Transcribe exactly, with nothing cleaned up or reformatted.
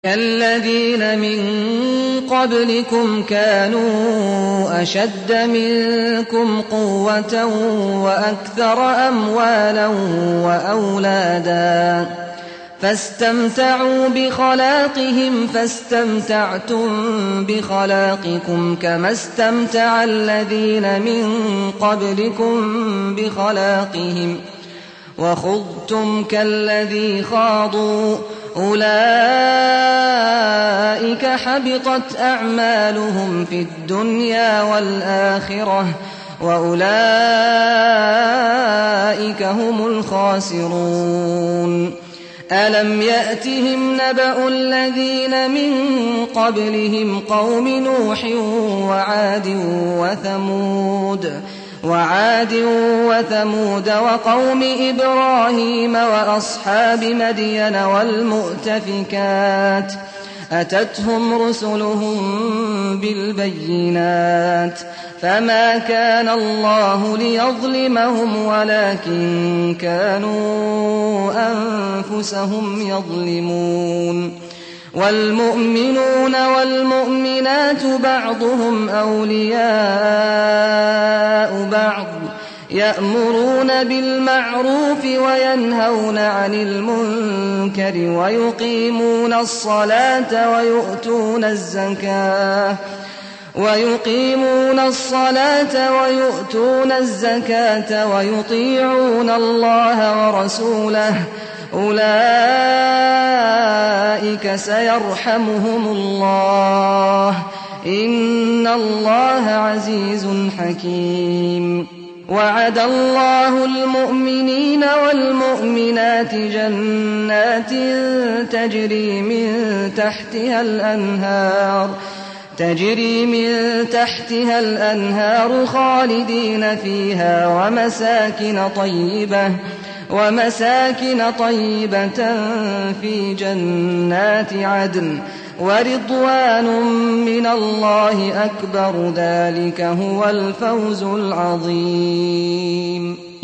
كالذين من قبلكم كانوا أشد منكم قوة وأكثر أموالا وأولادا فاستمتعوا بخلاقهم فاستمتعتم بخلاقكم كما استمتع الذين من قبلكم بخلاقهم وخضتم كالذي خاضوا أولئك حبطت أعمالهم في الدنيا والآخرة وأولئك هم الخاسرون ألم يأتهم نبأ الذين من قبلهم قوم نوح وعاد وثمود وعاد وثمود وقوم إبراهيم وأصحاب مدين والمؤتفكات أتتهم رسلهم بالبينات فما كان الله ليظلمهم ولكن كانوا أنفسهم يظلمون والمؤمنون والمؤمنات بعضهم أولياء بعض يأمرون بالمعروف وينهون عن المنكر ويقيمون الصلاة ويؤتون الزكاة ويقيمون الصلاة ويؤتون الزكاة ويطيعون الله ورسوله أولئك سيرحمهم الله إن الله عزيز حكيم وعد الله المؤمنين والمؤمنات جنات تجري من تحتها الأنهار تجري من تحتها الأنهار خالدين فيها ومساكن طيبة ومساكن طيبة في جنات عدن ورضوان من الله أكبر ذلك هو الفوز العظيم.